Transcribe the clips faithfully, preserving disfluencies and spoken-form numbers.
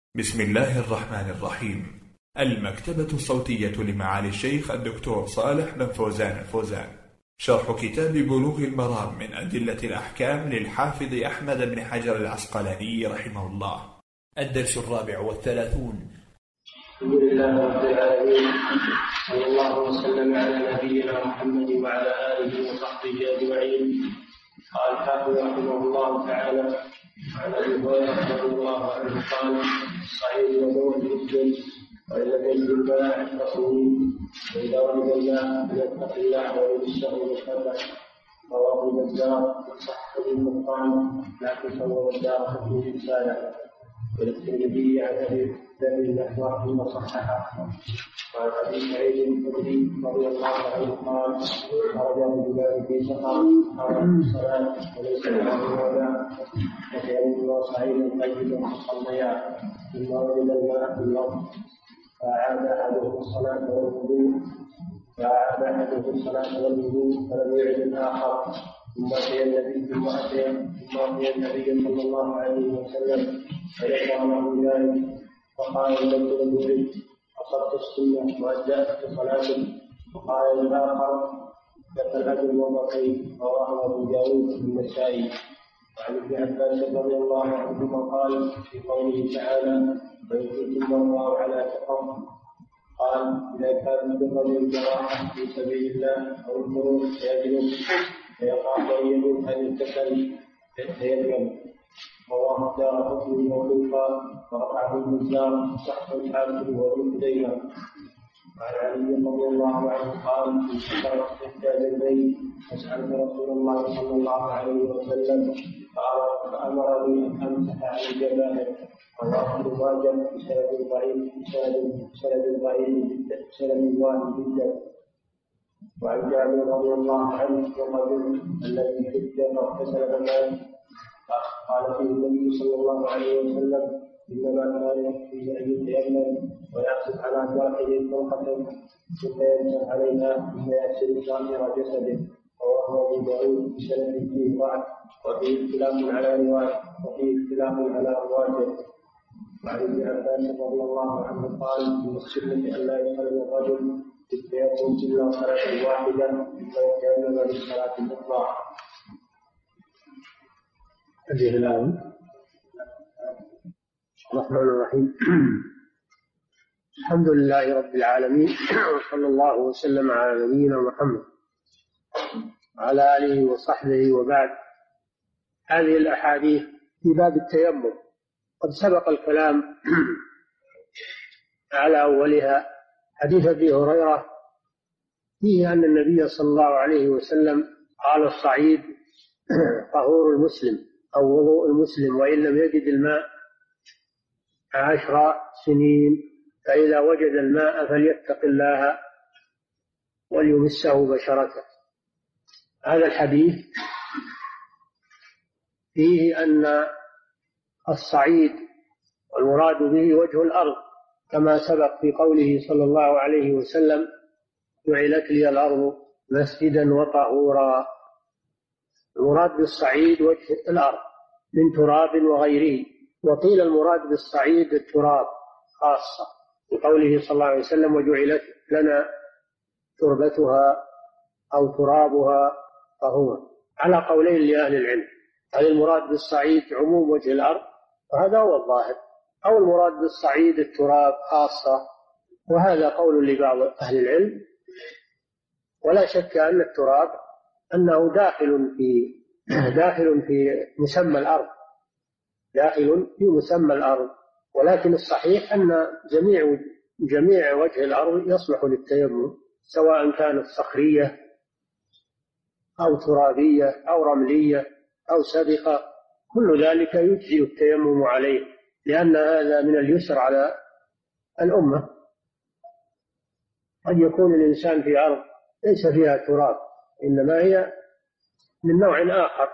بسم الله الرحمن الرحيم. المكتبة الصوتية لمعالي الشيخ الدكتور صالح بن فوزان الفوزان، شرح كتاب بلوغ المرام من أدلة الأحكام للحافظ أحمد بن حجر العسقلاني رحمه الله. الدرس الرابع والثلاثون. الحمد لله رب العالمين، صلى الله وسلم على نبينا محمد وعلى آله وصحبه أجمعين. قال الحافظ رحمه الله تعالى: عن ابي هريره رضي الله عنه قال: الصعيد وضوء المسلم، وان لم يجد الماء عشر سنين، واذا وجد الماء فليتق الله ويمسه بالشرع. رواه البزار وصححه القطان، لكن صور الدار في رساله، والترمذي عن ابي ذر الاحوال وصححه. وعن ابي سعيد الخدري رضي الله عنه قال: خرج رجلان في سفر قام الصلاه وليس معه ولا فتيمم صعيدا طيبا فصليا، ثم وجد الماء في الارض فاعاد احدهم الصلاه والوضوء فاعاد احدهم الصلاه والوضوء فلم يعد الاخر، ثم اتي النبي ثم اتي ثم اتي النبي صلى الله عليه وسلم فذكر له ذلك فقال: لم تدرك أصبت السنة وأجزأت صلاته. وقال الآخر: لك الأجر مرتين. رواه أبو داود النسائي. وعن ابن عباس رضي الله عنهما قال في قوله تعالى: وإن كنتم مرضى على سفر، قال: إذا كان الرجل جراحة في سبيل الله أو الخروج فيجلس فيخاف أن يموت عن الكسل فيتيمم. رواه الدارقطني موقوفا ورفعه البزار صح الحاكم وابن خزيمة. وعن علي رضي الله عنه قال: ان شكر احتاج الليل فسالت رسول الله صلى الله عليه وسلم فامرني ان امسح على الجبائر. رواه ابن ماجه بسند ضعيف بسند ضعيف بسند واحد جدا. وعن جابر رضي الله عنه والرجل الذي حج فاغتسل بالماء قال فيه النبي صلى الله عليه وسلم: انما كان يكفي ان يتيمم ويغسل على ظاهره فرقه ثم يمسح عليها ثم يغسل ظاهر جسده. رواه ابو داود بسند فيه ضعف وفيه اختلاف على روايه وفيه اختلاف على رواته. وعن ابن عباس رضي الله عنه قال: من السنه ان لا يصلي الرجل بالتيمم الا صلاه واحده ثم يتيمم للصلاه الاخرى. هذه الآية. الرحمن الرحيم. الحمد لله رب العالمين، وصلى الله وسلم على نبينا محمد وعلى آله وصحبه وبعد. هذه الأحاديث في باب التيمم قد سبق الكلام على أولها. حديث أبي هريرة فيه أن النبي صلى الله عليه وسلم قال: الصعيد طهور المسلم أو وضوء المسلم، وإن لم يجد الماء عشر سنين، فإذا وجد الماء فليتق الله وليمسه بشرته. هذا الحديث فيه أن الصعيد والمراد به وجه الأرض، كما سبق في قوله صلى الله عليه وسلم: جعلت لي الأرض مسجدا وطهورا. المراد بالصعيد وجه الأرض من تراب وغيره، وقيل المراد بالصعيد التراب خاصة، بقوله صلى الله عليه وسلم: وجعلت لنا تربتها أو ترابها طهورا، على قولين لأهل العلم. هل المراد بالصعيد عموم وجه الأرض، وهذا هو الظاهر، أو المراد بالصعيد التراب خاصة، وهذا قول لبعض أهل العلم. ولا شك أن التراب أنه داخل في داخل في مسمى الأرض، داخل في مسمى الأرض، ولكن الصحيح أن جميع جميع وجه الأرض يصلح للتيمم، سواء كانت صخرية أو ترابية أو رملية أو سبخة، كل ذلك يجزئ التيمم عليه، لأن هذا من اليسر على الأمة. قد يكون الإنسان في أرض ليس فيها تراب، إنما هي من نوع آخر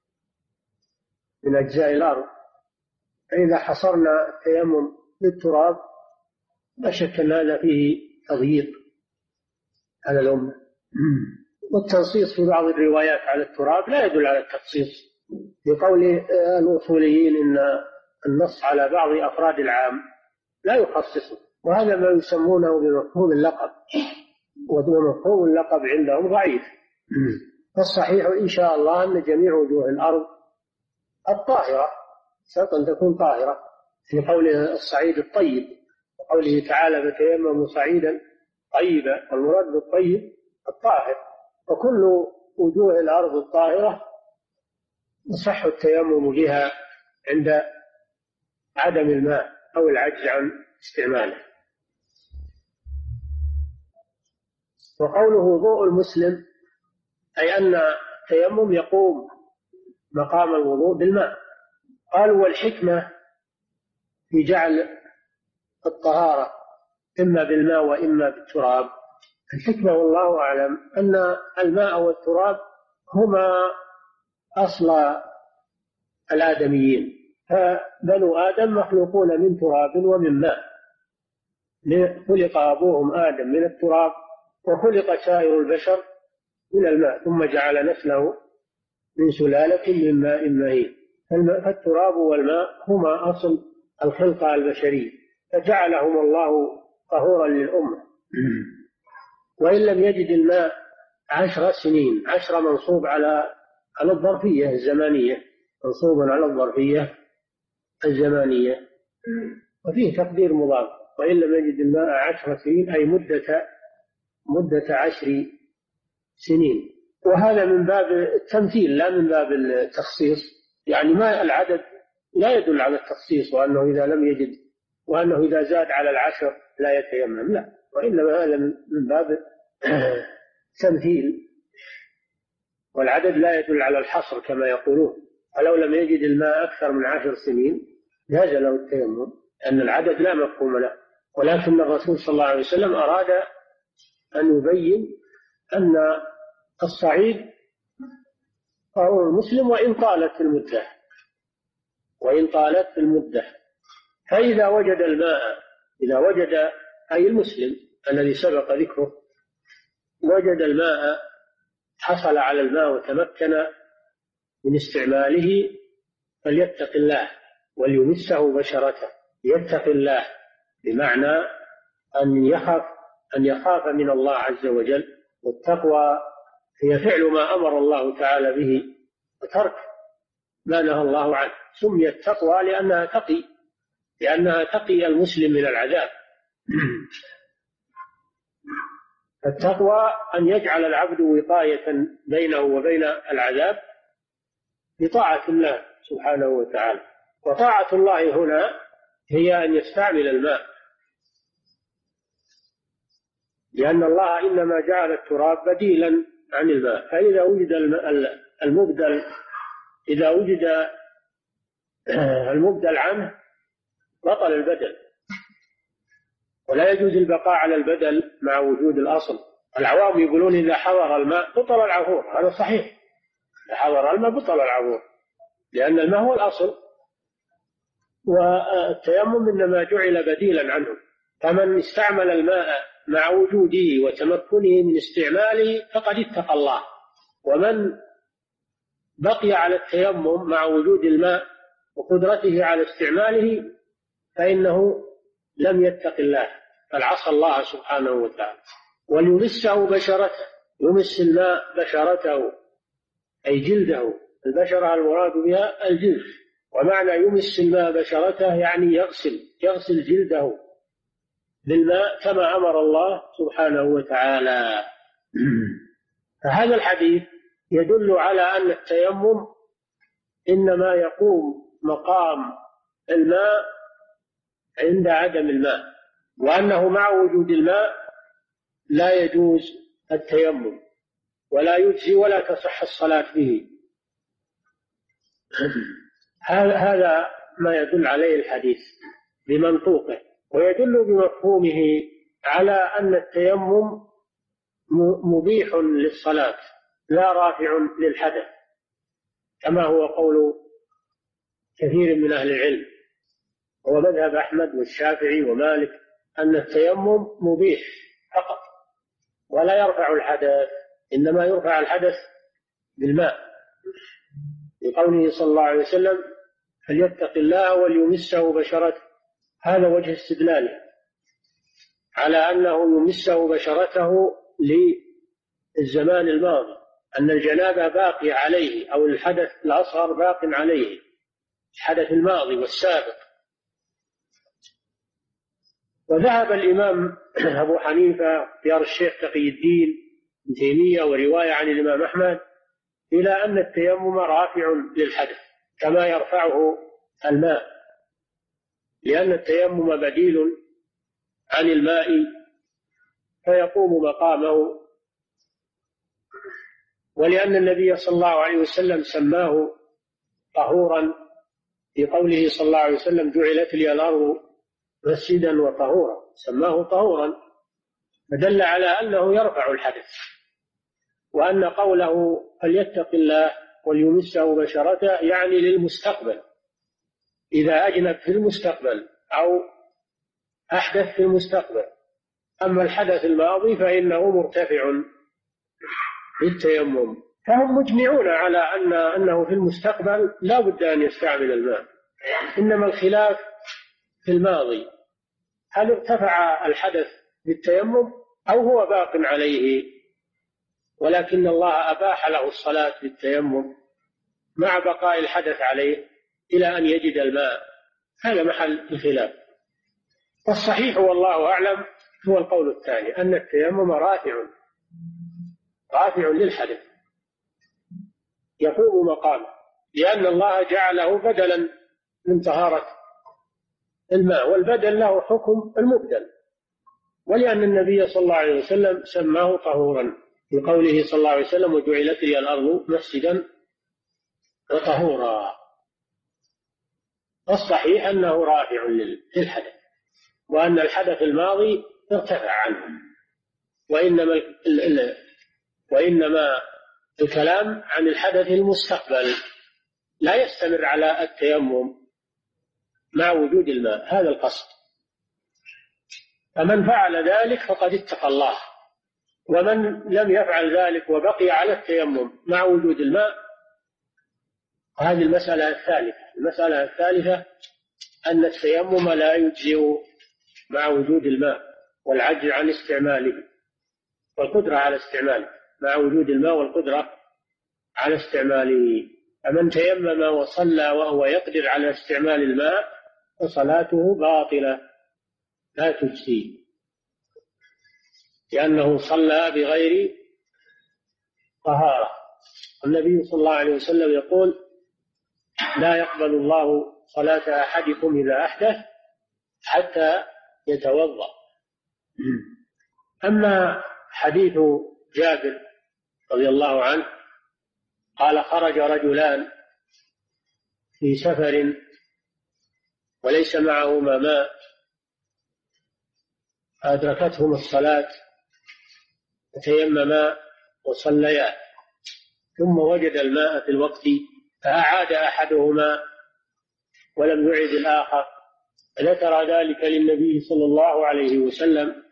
من أجزاء الأرض، فإذا حصرنا التيمم بالتراب لا شك أن هذا فيه تضييق على الأمة. والتنصيص في بعض الروايات على التراب لا يدل على التخصيص، لقول الأصوليين إن النص على بعض أفراد العام لا يخصصه، وهذا ما يسمونه بمفهوم اللقب، ومفهوم اللقب عندهم ضعيف. فالصحيح إن شاء الله أن جميع وجوه الأرض الطاهرة شرط أن تكون طاهرة، في قوله الصعيد الطيب، وقوله تعالى فتيمموا صعيدا طيبا، والمراد بالطيب الطاهر. وكل وجوه الأرض الطاهرة يصح التيمم بها عند عدم الماء أو العجز عن استعماله. وقوله وضوء المسلم أي أن التيمم يقوم مقام الوضوء بالماء. قالوا والحكمة في جعل الطهارة إما بالماء وإما بالتراب، الحكمة والله أعلم أن الماء والتراب هما أصل الآدميين، فبنو آدم مخلوقون من تراب ومن ماء، خلق أبوهم آدم من التراب وخلق سائر البشر من الماء، ثم جعل نسله من سلالة من ماء مهين. فالتراب والماء هما أصل الخلقة البشرية، فجعلهم الله طهورا للأمة. وإن لم يجد الماء عشر سنين، عشر منصوب على على الظرفية الزمانية، منصوب على الظرفية الزمانية، وفيه تقدير مضاف. وإن لم يجد الماء عشر سنين أي مدة مدة عشر سنين، وهذا من باب التمثيل لا من باب التخصيص، يعني ما العدد لا يدل على التخصيص وأنه إذا لم يجد وأنه إذا زاد على العشر لا يتيمم، لا، وإنما هذا من باب تمثيل، والعدد لا يدل على الحصر كما يقولون. ولو لم يجد الماء أكثر من عشر سنين جاز له التيمم، أن العدد لا مفهوم له. ولكن الرسول صلى الله عليه وسلم أراد أن يبين أن الصعيد طهور المسلم وإن طالت المدة، وإن طالت المدة. فإذا وجد الماء، إذا وجد أي المسلم الذي سبق ذكره وجد الماء، حصل على الماء وتمكن من استعماله، فليتق الله وليمسه بشرته. يتق الله بمعنى أن يخاف أن يخاف من الله عز وجل، والتقوى هي فعل ما أمر الله تعالى به وترك ما نهى الله عنه. سميت تقوى لأنها تقي لأنها تقي المسلم من العذاب. التقوى أن يجعل العبد وقاية بينه وبين العذاب بطاعة الله سبحانه وتعالى. وطاعة الله هنا هي أن يستعمل الماء، لأن الله إنما جعل التراب بديلا عن الماء. فإذا وجد المبدل إذا وجد المبدل عنه بطل البدل، ولا يجوز البقاء على البدل مع وجود الأصل. العوام يقولون إذا حضر الماء بطل العفور، هذا صحيح، إذا حضر الماء بطل العفور، لأن الماء هو الأصل، والتيمم إنما جعل بديلا عنه. فمن استعمل الماء مع وجوده وتمكنه من استعماله فقد اتقى الله، ومن بقي على التيمم مع وجود الماء وقدرته على استعماله فإنه لم يتق الله، بل عصى الله سبحانه وتعالى. وليمسه بشرته، يمس الماء بشرته أي جلده، البشرة المراد بها الجلد، ومعنى يمس الماء بشرته يعني يغسل يغسل جلده بالماء كما أمر الله سبحانه وتعالى. فهذا الحديث يدل على أن التيمم إنما يقوم مقام الماء عند عدم الماء، وأنه مع وجود الماء لا يجوز التيمم ولا يجزي ولا تصح الصلاة به. هذا ما يدل عليه الحديث بمنطوقه، ويدل بمفهومه على أن التيمم مبيح للصلاة لا رافع للحدث، كما هو قول كثير من أهل العلم، هو مذهب أحمد والشافعي ومالك، أن التيمم مبيح فقط ولا يرفع الحدث، إنما يرفع الحدث بالماء، لقوله صلى الله عليه وسلم فليتق الله وليمسه بشرته. هذا وجه استدلاله على أنه يمسه بشرته للزمان الماضي، أن الجنابة باقية عليه، أو الحدث الأصغر باق عليه، الحدث الماضي والسابق. وذهب الإمام أبو حنيفة اختيار الشيخ تقي الدين ابن تيمية ورواية عن الإمام أحمد إلى أن التيمم رافع للحدث كما يرفعه الماء، لأن التيمم بديل عن الماء فيقوم مقامه، ولأن النبي صلى الله عليه وسلم سماه طهورا في قوله صلى الله عليه وسلم جعلت لي الأرض مسجدا وطهورا، سماه طهورا، فدل على أنه يرفع الحدث. وأن قوله فليتق الله وليمسه بشرته يعني للمستقبل، إذا أجنب في المستقبل أو أحدث في المستقبل. أما الحدث الماضي فإنه مرتفع بالتيمم. فهم مجمعون على أن أنه في المستقبل لا بد أن يستعمل الماء، إنما الخلاف في الماضي، هل ارتفع الحدث بالتيمم أو هو باق عليه، ولكن الله أباح له الصلاة بالتيمم مع بقاء الحدث عليه إلى أن يجد الماء. هذا محل الخلاف. والصحيح والله أعلم هو القول الثاني، أن التيمم رافع رافع للحدث يقوم مقامه، لأن الله جعله بدلا من طهارة الماء، والبدل له حكم المبدل، ولأن النبي صلى الله عليه وسلم سماه طهورا في قوله صلى الله عليه وسلم وجعلت لي الأرض مسجدا وطهورا. الصحيح أنه رافع للحدث، وأن الحدث الماضي ارتفع عنه، وإنما وإنما الكلام عن الحدث المستقبل لا يستمر على التيمم مع وجود الماء، هذا القصد. فمن فعل ذلك فقد اتقى الله، ومن لم يفعل ذلك وبقي على التيمم مع وجود الماء، هذه المسألة الثالثة. المسألة الثالثة أن التيمم لا يجزئ مع وجود الماء والعجز عن استعماله والقدرة على استعماله، مع وجود الماء والقدرة على استعماله. فمن تيمم وصلى وهو يقدر على استعمال الماء فصلاته باطلة لا تجزي، لأنه صلى بغير طهارة. النبي صلى الله عليه وسلم يقول لا يقبل الله صلاة أحدكم إذا أحدث حتى يتوضأ. أما حديث جابر رضي الله عنه قال خرج رجلان في سفر وليس معهما ماء أدركتهم الصلاة فتيمما وصليا، ثم وجد الماء في الوقت فأعاد أحدهما ولم يعد الآخر، ذكر ذلك للنبي صلى الله عليه وسلم،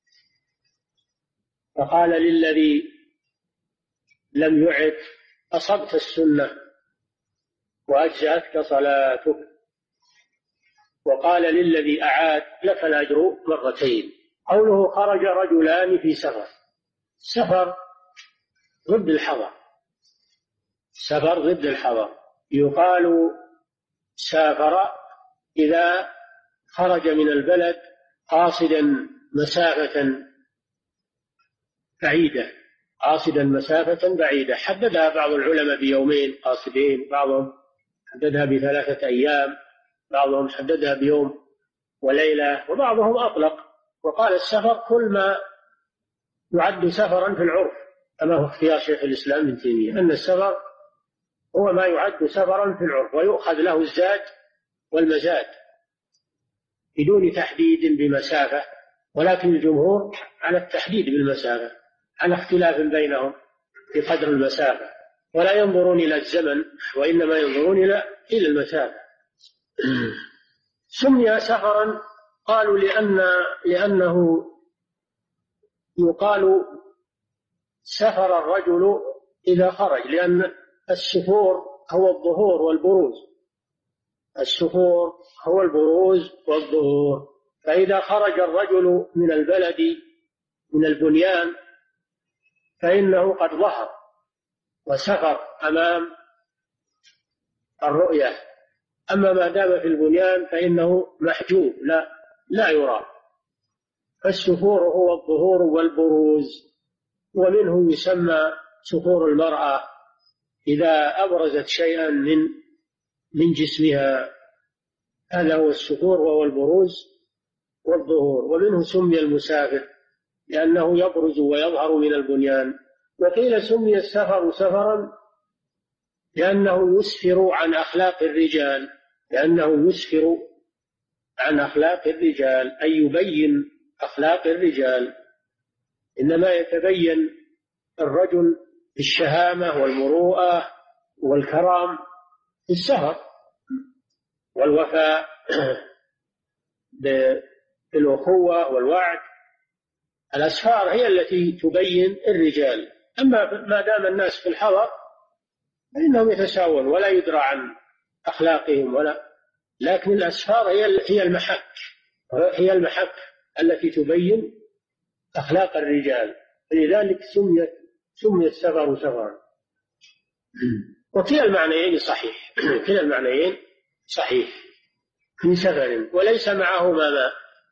فقال للذي لم يعد أصبت السنة وأجزأتك صلاتك، وقال للذي أعاد لك الأجر مرتين. قوله خرج رجلان في سفر، سفر ضد الحضر، سفر ضد الحضر. يقال سافر إذا خرج من البلد قاصدا مسافة بعيدة، قاصدا مسافة بعيدة، حددها بعض العلماء بيومين قاصدين، بعضهم حددها بثلاثة أيام، بعضهم حددها بيوم وليلة، وبعضهم أطلق وقال السفر كل ما يعد سفرا في العرف، كما هو اختيار شيخ الإسلام ابن تيمية، أن السفر هو ما يعد سفرا في العرف ويؤخذ له الزاد والمزاد بدون تحديد بمسافة، ولكن الجمهور على التحديد بالمسافة، على اختلاف بينهم في قدر المسافة، ولا ينظرون إلى الزمن وإنما ينظرون إلى إلى المسافة. سمي سفرا قالوا لأن لأنه يقال سفر الرجل إذا خرج، لأن السفور هو الظهور والبروز، السفور هو البروز والظهور. فإذا خرج الرجل من البلد من البنيان فإنه قد ظهر وسفر أمام الرؤية. أما ما دام في البنيان فإنه محجوب لا لا يرى. فالسفور هو الظهور والبروز، ومنه يسمى سفور المرأة إذا أبرزت شيئا من من جسمها، هذا هو السفور وهو البروز والظهور. ومنه سمي المسافر لأنه يبرز ويظهر من البنيان. وقيل سمي السفر سفرا لأنه يسفر عن أخلاق الرجال لأنه يسفر عن أخلاق الرجال أي يبين أخلاق الرجال. إنما يتبين الرجل بالشهامة والمروءة والكرام في السفر، والوفاء بالأخوة والوعد. الأسفار هي التي تبين الرجال. أما ما دام الناس في الحضر فإنهم يتساوون ولا يدرى عن أخلاقهم ولا، لكن الأسفار هي هي المحك هي المحك التي تبين أخلاق الرجال. لذلك سمي سمي السفر سفرا. وكلا المعنيين صحيح كلا المعنيين صحيح في سفر وليس معهما ماء.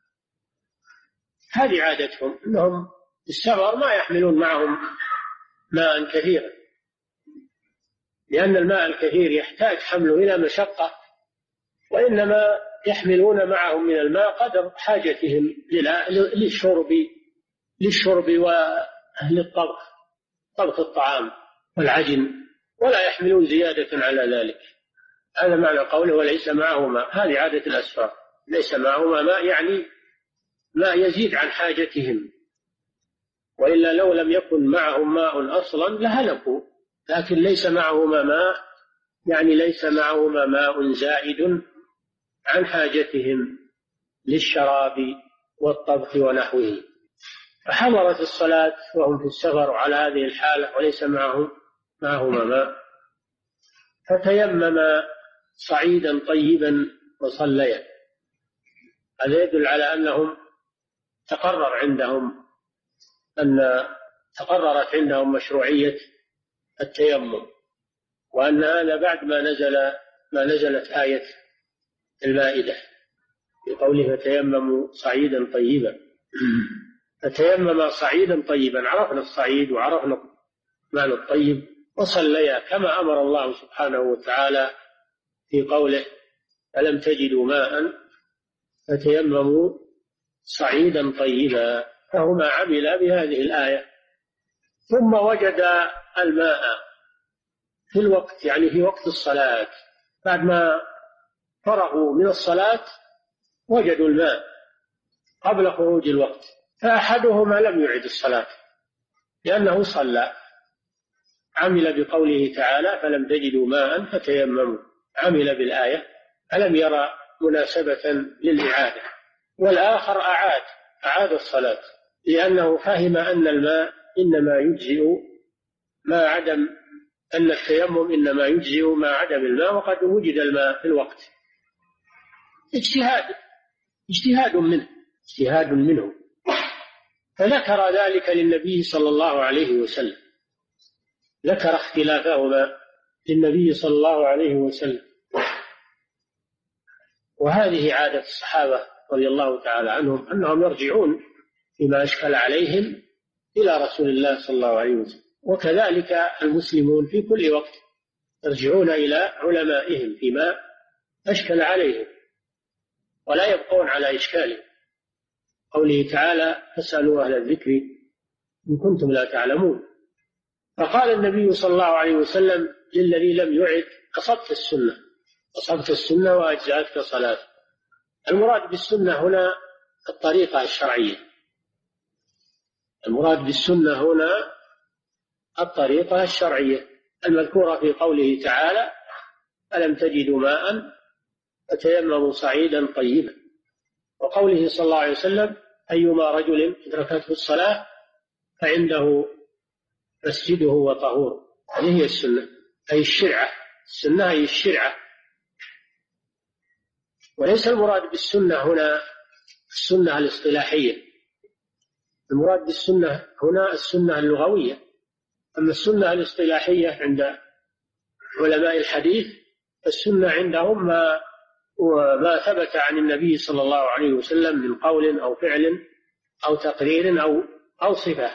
هذه عادتهم أنهم في السفر ما يحملون معهم ماء كثيرا، لأن الماء الكثير يحتاج حمله إلى مشقة، وإنما يحملون معهم من الماء قدر حاجتهم للشرب للشرب وللطبخ طبخ الطعام والعجن، ولا يحملون زيادة على ذلك. هذا معنى قوله وليس معه ماء. هذه عادة الأسفار، ليس معهما ماء يعني ما يزيد عن حاجتهم، وإلا لو لم يكن معهم ماء أصلا لهلكوا. لكن ليس معهما ماء يعني ليس معهما ماء زائد عن حاجتهم للشراب والطبخ ونحوه. فحضرت الصلاة وهم في السفر على هذه الحالة وليس معهم معهما ماء، فتيمم صعيدا طيبا وصليا. هذا يدل على أنهم تقرر عندهم أن تقررت عندهم مشروعية التيمم، وأن هذا بعد ما نزل ما نزلت آية المائدة بقوله فتيمموا صعيدا طيبا. فتيمم صعيدا طيبا، عرفنا الصعيد وعرفنا معنى الطيب، وصليا كما أمر الله سبحانه وتعالى في قوله فلم تجدوا ماء فتيمموا صعيدا طيبا. فهما عملا بهذه الآية. ثم وجد الماء في الوقت يعني في وقت الصلاة، بعد ما فرغوا من الصلاة وجدوا الماء قبل خروج الوقت. فأحدهما لم يعد الصلاة لأنه صلى، عمل بقوله تعالى فلم تجدوا ماء فتيمموا، عمل بالآية ألم يرى مناسبة للإعادة. والآخر أعاد أعاد الصلاة لأنه فهم أن الماء إنما يجزئ ما عدم أن التيمم إنما يجزئ ما عدم الماء، وقد وجد الماء في الوقت. اجتهاد اجتهاد منه اجتهاد منه فذكر ذلك للنبي صلى الله عليه وسلم، ذكر اختلافهما للنبي صلى الله عليه وسلم. وهذه عادة الصحابة رضي الله تعالى عنهم أنهم يرجعون فيما أشكل عليهم إلى رسول الله صلى الله عليه وسلم، وكذلك المسلمون في كل وقت يرجعون إلى علمائهم فيما أشكل عليهم ولا يبقون على إشكاله. قوله تعالى فاسألوا أهل الذكر إن كنتم لا تعلمون. فقال النبي صلى الله عليه وسلم للذي لم يعد أصبت السنة أصبت السنة وأجزأتك صلاة. المراد بالسنة هنا الطريقة الشرعية، المراد بالسنة هنا الطريقة الشرعية المذكورة في قوله تعالى ألم تجدوا ماء فتيمموا صعيدا طيبا، وقوله صلى الله عليه وسلم أيما رجل أدركته الصلاة فعنده مسجده وطهوره. هذه هي السنة أي الشرعة. السنة هي الشرعة وليس المراد بالسنة هنا السنة الاصطلاحية، المراد بالسنة هنا السنة اللغوية. أما السنة الاصطلاحية عند علماء الحديث السنة عندهم ما وما ثبت عن النبي صلى الله عليه وسلم من قول أو فعل أو تقرير أو أو صفة.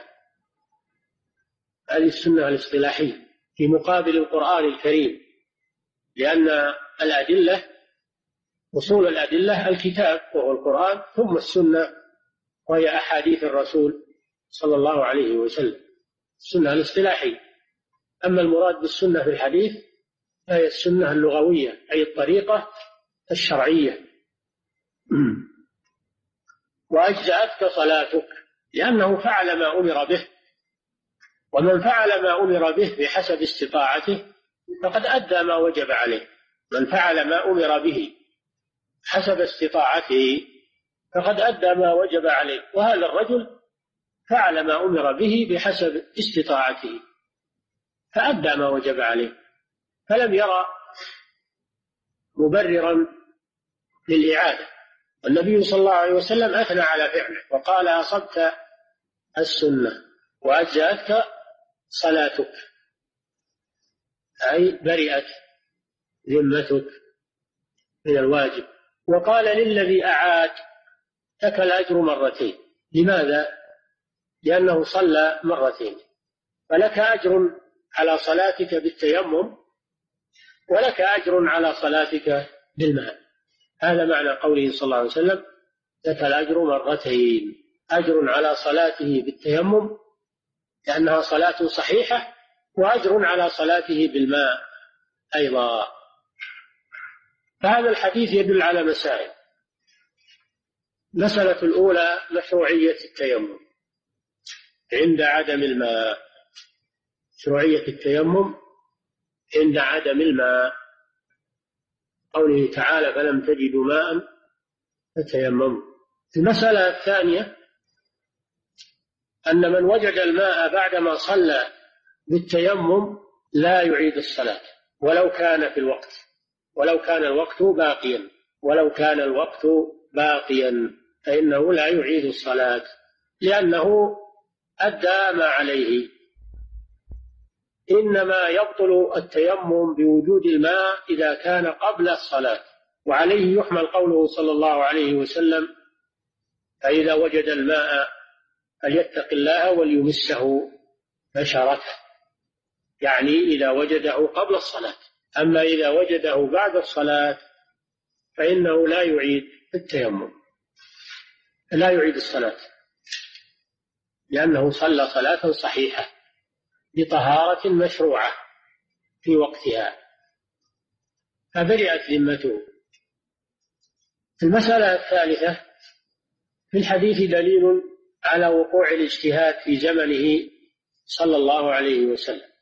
هذه السنة الاصطلاحية في مقابل القرآن الكريم، لأن الأدلة أصول الأدلة الكتاب وهو القرآن، ثم السنة وهي أحاديث الرسول صلى الله عليه وسلم، السنة الاصطلاحية. أما المراد بالسنة في الحديث فهي السنة اللغوية، أي الطريقة الشرعية. وأجزأتك صلاتك، لأنه فعل ما أمر به، ومن فعل ما أمر به بحسب استطاعته فقد أدى ما وجب عليه. من فعل ما أمر به حسب استطاعته فقد أدى ما وجب عليه، وهذا الرجل فعل ما أمر به بحسب استطاعته فأدى ما وجب عليه، فلم يرى مبررا للإعادة. والنبي صلى الله عليه وسلم أثنى على فعله وقال: أصبت السنة وأجزأتك صلاتك، أي برئت ذمتك من الواجب. وقال: للذي أعاد لك الأجر مرتين. لماذا؟ لأنه صلى مرتين، فلك أجر على صلاتك بالتيمم ولك أجر على صلاتك بالماء. هذا معنى قوله صلى الله عليه وسلم: لك الأجر مرتين، أجر على صلاته بالتيمم لأنها صلاة صحيحة، وأجر على صلاته بالماء أيضا. فهذا الحديث يدل على مسائل. المسألة الأولى مشروعية التيمم عند عدم الماء، مشروعية التيمم عند عدم الماء، قوله تعالى: فلم تجدوا ماء فتيمموا. المسألة الثانية أن من وجد الماء بعدما صلى بالتيمم لا يعيد الصلاة ولو كان في الوقت، ولو كان الوقت باقيا، ولو كان الوقت باقيا فإنه لا يعيد الصلاة، لأنه أدى ما عليه. إنما يبطل التيمم بوجود الماء إذا كان قبل الصلاة، وعليه يحمل قوله صلى الله عليه وسلم: فإذا وجد الماء فليتق الله وليمسه بشرته، يعني إذا وجده قبل الصلاة. أما إذا وجده بعد الصلاة فإنه لا يعيد التيمم، لا يعيد الصلاة، لأنه صلى صلاة صحيحة بطهارة مشروعة في وقتها فبرئت ذمته. المسألة الثالثة: في الحديث دليل على وقوع الاجتهاد في زمنه صلى الله عليه وسلم،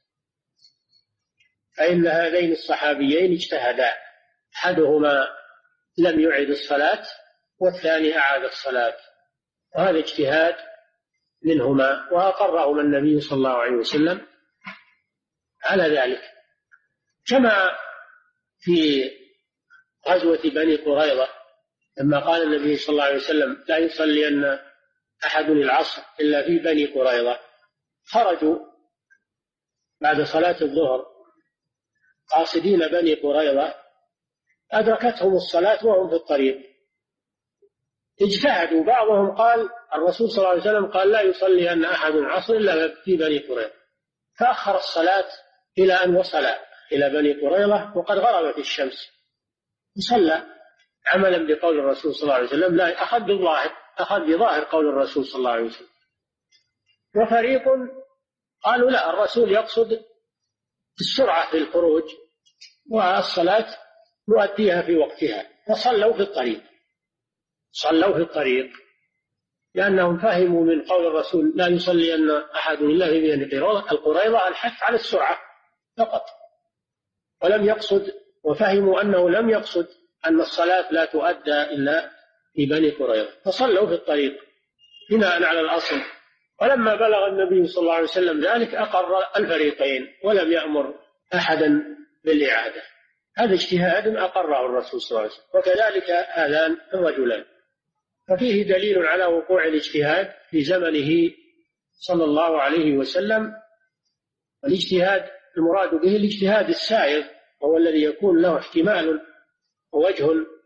فإن هذين الصحابيين اجتهدا، أحدهما لم يعد الصلاة والثاني أعاد الصلاة، وهذا اجتهاد منهما وأقرهما النبي صلى الله عليه وسلم على ذلك. كما في غزوة بني قريظة لما قال النبي صلى الله عليه وسلم: لا يصلين أحد العصر إلا في بني قريظة، خرجوا بعد صلاة الظهر قاصدين بني قريظة، أدركتهم الصلاة وهم في الطريق، اجتهدوا. بعضهم قال الرسول صلى الله عليه وسلم قال: لا يصلي أن أحد العصر إلا في بني قريظة، فأخر الصلاة إلى أن وصل إلى بني قريظة وقد غربت الشمس، وصلى عملا بقول الرسول صلى الله عليه وسلم، لا أخذ بالظاهر، أخذ بظاهر قول الرسول صلى الله عليه وسلم. وفريق قالوا لا، الرسول يقصد السرعة في الخروج والصلاة يؤديها في وقتها، وصلوا في الطريق، صلوا في الطريق لأنهم فهموا من قول الرسول: لا يصلي أن أحد إلا في بني القريظة الحث على السرعة فقط، ولم يقصد، وفهموا أنه لم يقصد أن الصلاة لا تؤدى إلا في بني قريظة، فصلوا في الطريق بناء على الأصل. ولما بلغ النبي صلى الله عليه وسلم ذلك أقر الفريقين ولم يأمر أحدا بالإعادة. هذا اجتهاد أقره الرسول صلى الله عليه وسلم، وكذلك آذان الرجلان. ففيه دليل على وقوع الاجتهاد في زمنه صلى الله عليه وسلم. الاجتهاد المراد به الاجتهاد السائغ، وهو الذي يكون له احتمال ووجه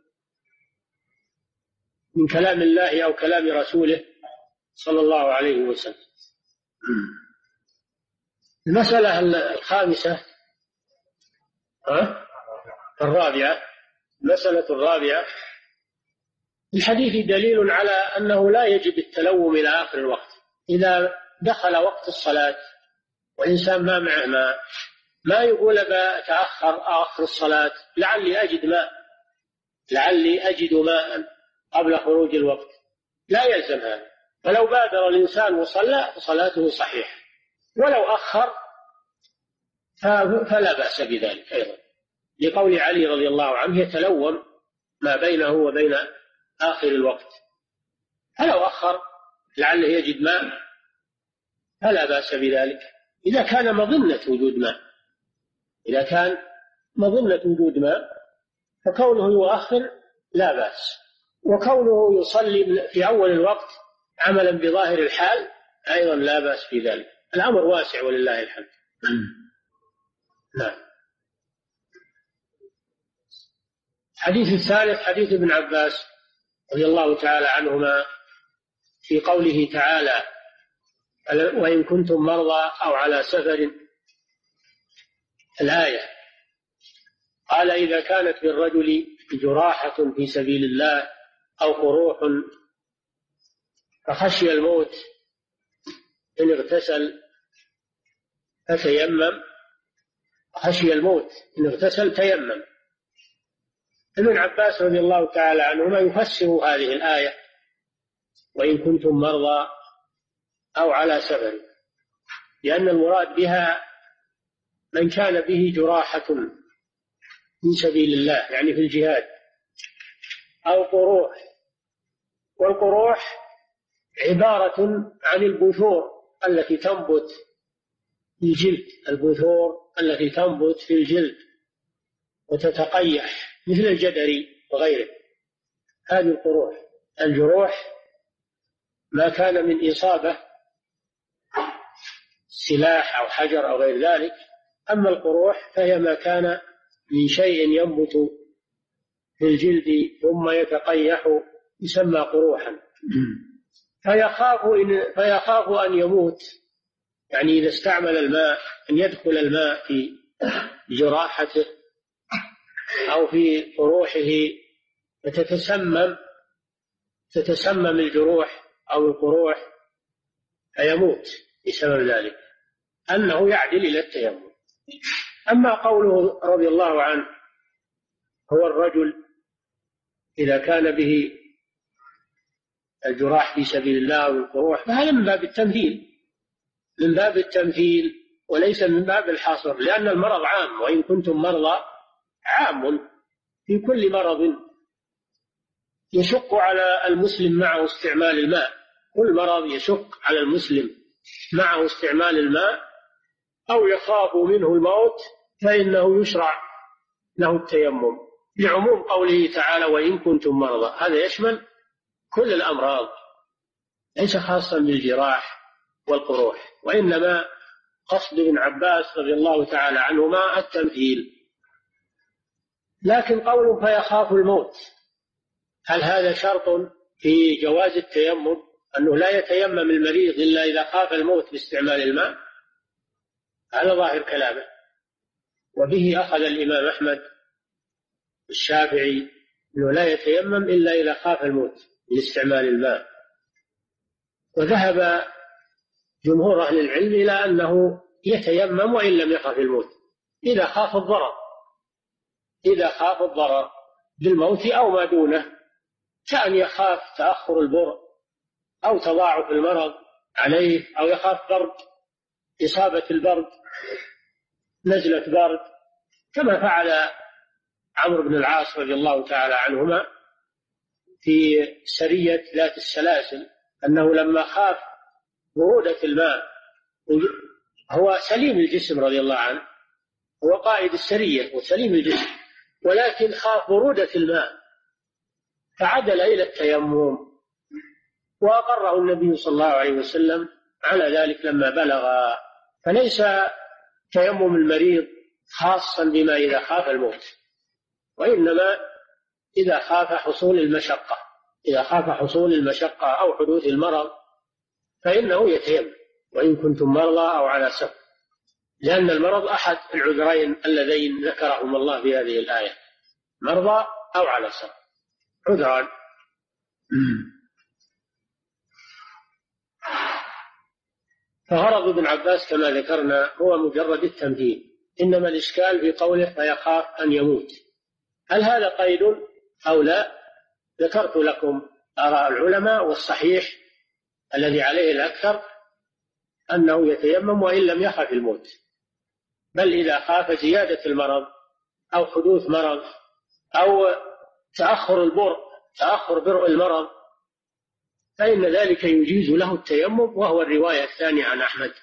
من كلام الله أو كلام رسوله صلى الله عليه وسلم. المسألة الخامسة الرابعة المسألة الرابعة الحديث دليل على أنه لا يجب التلوم إلى آخر الوقت. إذا دخل وقت الصلاة وإنسان ما معه ماء، ما يقول بتأخر آخر الصلاة لعلي أجد ماء لعلي أجد ماء قبل خروج الوقت، لا يلزم هذا. فلو بادر الإنسان وصلى فصلاته صحيحة، ولو أخر فلا بأس بذلك أيضا، لقول علي رضي الله عنه: يتلوم ما بينه وبين آخر الوقت. فلو أخر لعله يجد ماء فلا بأس بذلك، إذا كان مظنة وجود ماء. إذا كان مظنة وجود ماء فكونه يؤخر لا بأس، وكونه يصلي في أول الوقت عملا بظاهر الحال أيضا لا بأس في ذلك. الأمر واسع ولله الحمد. نعم. الحديث الثالث حديث ابن عباس رضي الله تعالى عنهما في قوله تعالى: وإن كنتم مرضى أو على سفر، الآية. قال: إذا كانت بالرجل جراحة في سبيل الله أو قروح فخشي الموت إن اغتسل فتيمم خشي الموت إن اغتسل تيمم. ابن عباس رضي الله تعالى عنهما يفسر هذه الآية: وإن كنتم مرضى أو على سفر، لأن المراد بها من كان به جراحة في سبيل الله، يعني في الجهاد، أو قروح. والقروح عبارة عن البثور التي تنبت في الجلد البثور التي تنبت في الجلد وتتقيح مثل الجدري وغيره. هذه القروح. الجروح ما كان من إصابة سلاح أو حجر أو غير ذلك، أما القروح فهي ما كان من شيء ينبت في الجلد ثم يتقيح يسمى قروحا. فيخاف إن, فيخاف أن يموت، يعني إذا استعمل الماء أن يدخل الماء في جراحته أو في قروحه فتتسمم تتسمم الجروح أو القروح فيموت بسبب ذلك، أنه يعدل إلى التيمم. أما قوله رضي الله عنه: هو الرجل إذا كان به الجراح في سبيل الله والقروح، فهذا من باب التمثيل من باب التمثيل وليس من باب الحصر، لأن المرض عام. وإن كنتم مرضى عام في كل مرض يشق على المسلم معه استعمال الماء. كل مرض يشق على المسلم معه استعمال الماء أو يخاف منه الموت فإنه يشرع له التيمم، لعموم قوله تعالى: وإن كنتم مرضى. هذا يشمل كل الأمراض، ليس خاصا بالجراح والقروح، وإنما قصد ابن عباس رضي الله تعالى عنهما التمثيل. لكن قول فيخاف الموت، هل هذا شرط في جواز التيمم، أنه لا يتيمم المريض إلا إذا خاف الموت باستعمال الماء؟ هذا ظاهر كلامه، وبه أخذ الإمام أحمد الشافعي أنه لا يتيمم إلا إذا خاف الموت باستعمال الماء. وذهب جمهور أهل العلم إلى أنه يتيمم وإن لم يخف الموت، إذا خاف الضرر إذا خاف الضرر بالموت أو ما دونه، كأن يخاف تأخر البر أو تضاعف المرض عليه، أو يخاف برد، إصابة البرد، نزلة برد، كما فعل عمرو بن العاص رضي الله تعالى عنهما في سرية ذات السلاسل، أنه لما خاف برودة الماء، هو سليم الجسم رضي الله عنه، هو قائد السرية وسليم الجسم، ولكن خاف برودة الماء فعدل إلى التيمم، وأقره النبي صلى الله عليه وسلم على ذلك لما بلغ. فليس تيمم المريض خاصا بما إذا خاف الموت، وإنما إذا خاف حصول المشقة إذا خاف حصول المشقة أو حدوث المرض فإنه يتيمم، وإن كنتم مرضى أو على سفر، لأن المرض أحد العذرين اللذين ذكرهم الله في هذه الآية، مرضى أو على سفر، عذران. فغرض ابن عباس كما ذكرنا هو مجرد التمثيل، إنما الإشكال في قوله فيخاف أن يموت، هل هذا قيد أو لا؟ ذكرت لكم آراء العلماء، والصحيح الذي عليه الأكثر أنه يتيمم وإن لم يخف الموت، بل إذا خاف زيادة المرض أو حدوث مرض أو تأخر البرء تأخر برء المرض فإن ذلك يجيز له التيمم، وهو الرواية الثانية عن أحمد،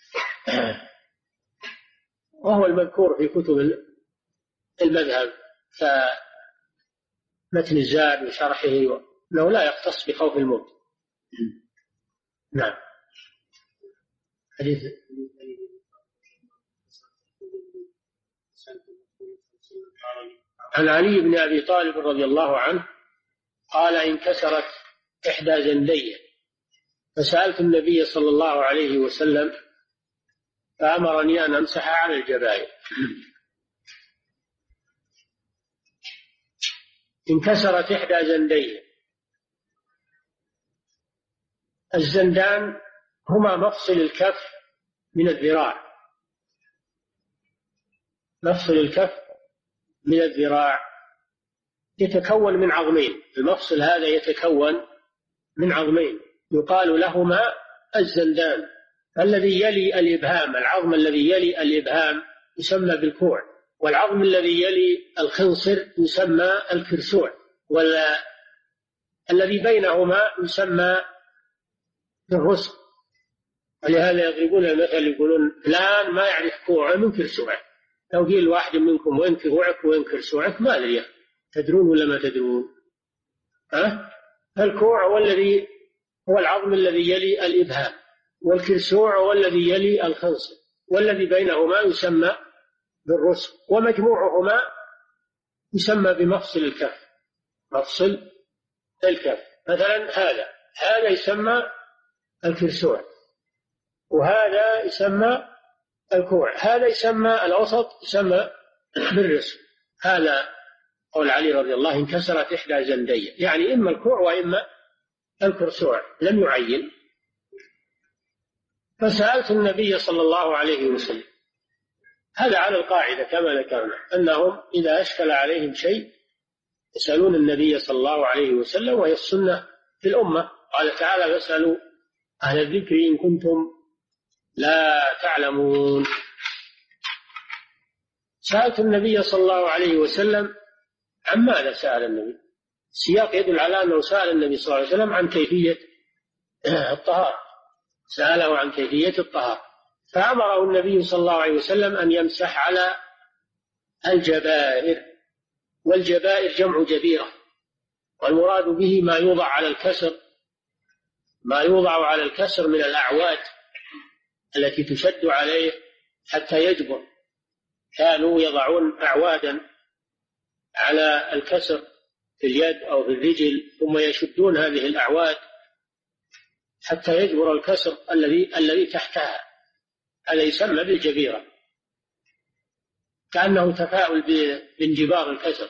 وهو المذكور في كتب المذهب كمتن الزاد وشرحه، أنه لا يختص بخوف الموت. نعم. حديث عن علي بن أبي طالب رضي الله عنه قال انكسرت إحدى زندي فسألت النبي صلى الله عليه وسلم فأمرني أن أمسح على الجبائر. انكسرت إحدى زندي، الزندان هما مفصل الكف من الذراع، مفصل الكف من الذراع يتكون من عظمين، المفصل هذا يتكون من عظمين يقال لهما الزندان. الذي يلي الإبهام، العظم الذي يلي الإبهام يسمى بالكوع، والعظم الذي يلي الخنصر يسمى الكرسوع، والذي بينهما يسمى بالرسغ. ولهذا يضربون المثل يقولون فلان ما يعرف كوعه من كرسوعه. لو قيل واحد منكم وين كوعك وين كرسوعك ما أدري تدرون ولا ما تدرون؟ ها؟ الكوع هو الذي هو العظم الذي يلي الإبهام، والكرسوع هو الذي يلي الخنصر، والذي بينهما يسمى بالرسغ، ومجموعهما يسمى بمفصل الكف، مفصل الكف. مثلا هذا هذا يسمى الكرسوع، وهذا يسمى الكوع، هذا يسمى الوسط يسمى بالرسغ. هذا قول علي رضي الله انكسرت إحدى زندي، يعني إما الكوع وإما الكرسوع، لم يعين. فسألت النبي صلى الله عليه وسلم، هذا على القاعدة كما ذكرنا أنهم إذا أشكل عليهم شيء يسألون النبي صلى الله عليه وسلم، وهي السنة في الأمة. قال تعالى فاسألوا أهل الذكر إن كنتم لا تعلمون. سألت النبي صلى الله عليه وسلم عن ماذا سأل النبي؟ السياق يدل على أنه سأل النبي صلى الله عليه وسلم عن كيفية الطهارة، سأله عن كيفية الطهارة، فأمره النبي صلى الله عليه وسلم أن يمسح على الجبائر، والجبائر جمع جبيرة، والمراد به ما يوضع على الكسر ما يوضع على الكسر من الأعواد التي تشد عليه حتى يجبر. كانوا يضعون أعوادا على الكسر في اليد أو في الرجل، ثم يشدون هذه الأعواد حتى يجبر الكسر الذي الذي تحتها، هذا يسمى بالجبيرة، كأنه تفاؤل بانجبار الكسر،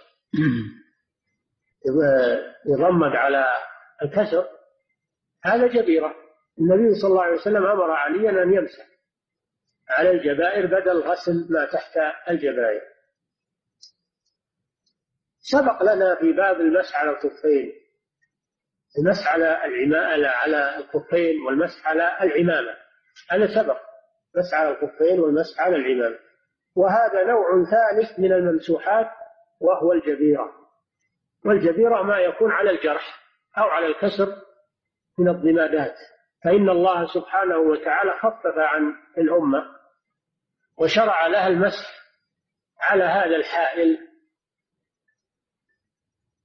يضمد على الكسر، هذا جبيرة. النبي صلى الله عليه وسلم أمر عليا أن يمسح على الجبائر بدل غسل ما تحت الجبائر. سبق لنا في باب المسح على الكفين، المسح على العمامة على الكفين والمسح على العمامة، هذا سبق، مسح على الكفين والمسح على العمامة. وهذا نوع ثالث من الممسوحات وهو الجبيرة، والجبيرة ما يكون على الجرح أو على الكسر من الضمادات، فإن الله سبحانه وتعالى خفف عن الأمة وشرع لها المسح على هذا الحائل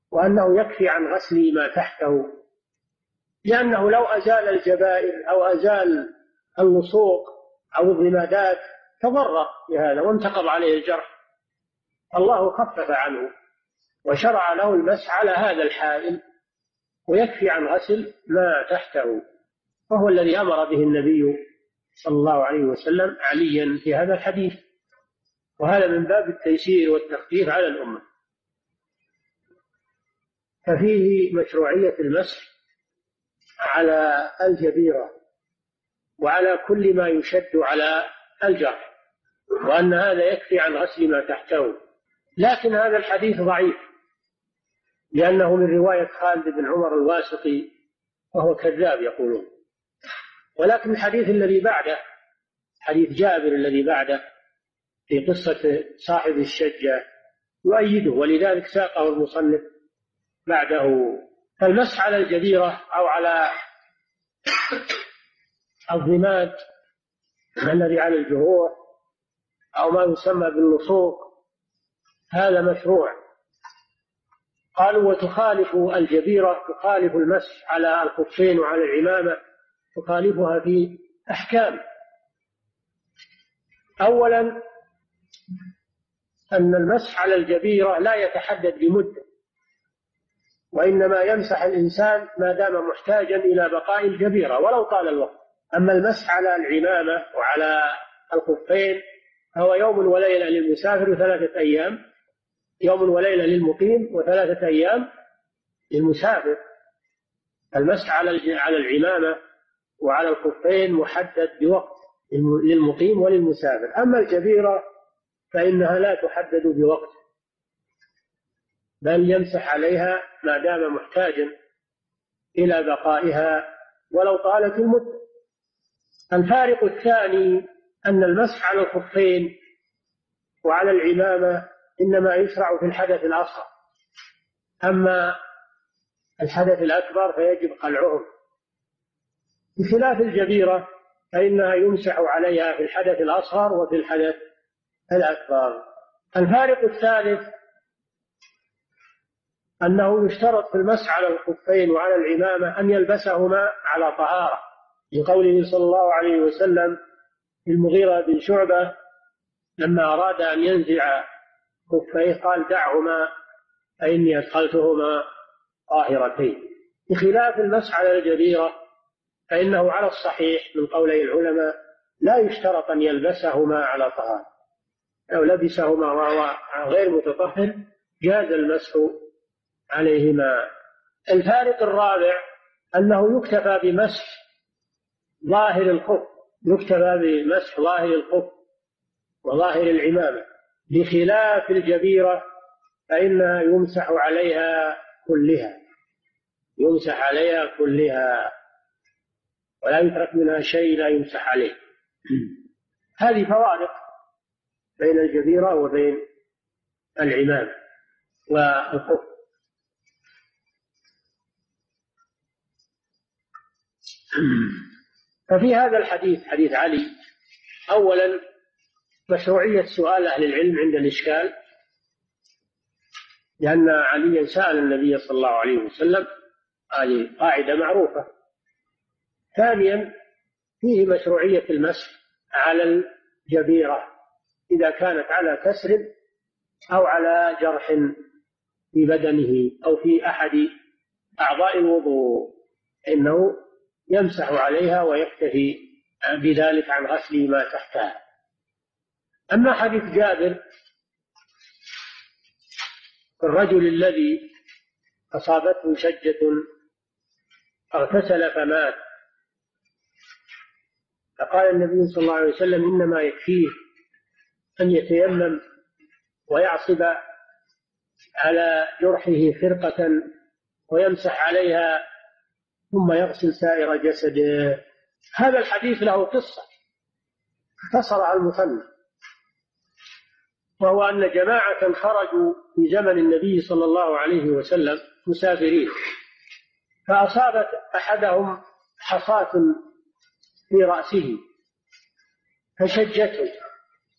وأنه يكفي عن غسل ما تحته، لأنه لو أزال الجبائر أو أزال اللصوق أو الضمادات تضرر بهذا وانتقض عليه الجرح. الله خفف عنه وشرع له المسح على هذا الحائل، ويكفي عن غسل ما تحته، وهو الذي أمر به النبي صلى الله عليه وسلم عليا في هذا الحديث، وهذا من باب التيسير والتخفيف على الأمة. ففيه مشروعية المسح على الجبيرة وعلى كل ما يشد على الجرح، وأن هذا يكفي عن غسل ما تحته. لكن هذا الحديث ضعيف لأنه من رواية خالد بن عمر الواسطي وهو كذاب يقولون. ولكن الحديث الذي بعده، حديث جابر الذي بعده في قصة صاحب الشجة، يؤيده، ولذلك ساقه المصنف بعده. فالمسح على الجبيرة أو على الضماد الذي على الجروح أو ما يسمى باللصوق هذا مشروع. قالوا وتخالف الجبيرة، تخالف المسح على الخفين وعلى العمامة، تخالفها في أحكام. أولا أن المسح على الجبيرة لا يتحدد بمدة، وإنما يمسح الإنسان ما دام محتاجا إلى بقاء الجبيرة ولو طال الوقت. أما المسح على العمامة وعلى الخفين هو يوم وليلة للمسافر وثلاثة أيام، يوم وليلة للمقيم وثلاثة أيام للمسافر. المسح على العمامة وعلى الخفين محدد بوقت للمقيم وللمسافر. أما الجبيرة فإنها لا تحدد بوقت، بل يمسح عليها ما دام محتاجا إلى بقائها ولو طالت المدة. الفارق الثاني أن المسح على الخفين وعلى العمامة إنما يشرع في الحدث الأصغر، أما الحدث الأكبر فيجب خلعهم، بخلاف الجبيرة فإنها يمسح عليها في الحدث الأصغر وفي الحدث الأكبر. الفارق الثالث أنه يشترط في المسح على الخفين وعلى العمامة أن يلبسهما على طهارة، لقوله صلى الله عليه وسلم في المغيرة بن شعبة لما أراد أن ينزع خفيه قال دعهما فإني أدخلتهما طاهرتين. بخلاف المسح على الجبيرة فإنه على الصحيح من قولي العلماء لا يشترط أن يلبسهما على طهارة، لو لبسهما وهو غير متطهر جاز المسح عليهما. الفارق الرابع أنه يكتفى بمسح ظاهر الخف، يكتفى بمسح ظاهر الخف وظاهر العمامة، بخلاف الجبيرة فإنها يمسح عليها كلها، يمسح عليها كلها ولا يترك منها شيء لا يمسح عليه. هذه فوارق بين الجبيرة وبين العمامة والخف. ففي هذا الحديث حديث علي أولا مشروعية سؤال أهل العلم عند الإشكال، لأن عليا سأل النبي صلى الله عليه وسلم، هذه قاعدة معروفة. ثانيا فيه مشروعية المسح على الجبيرة إذا كانت على كسر أو على جرح في بدنه أو في أحد أعضاء الوضوء، إنه يمسح عليها ويكتفي بذلك عن غسل ما تحتها. أما حديث جابر الرجل الذي أصابته شجة اغتسل فمات، فقال النبي صلى الله عليه وسلم إنما يكفيه أن يتيمم ويعصب على جرحه فرقة ويمسح عليها ثم يغسل سائر جسده. هذا الحديث له قصة اختصرها المصنف، وهو أن جماعة خرجوا في زمن النبي صلى الله عليه وسلم مسافرين، فأصابت أحدهم حصاة في رأسه فشجته،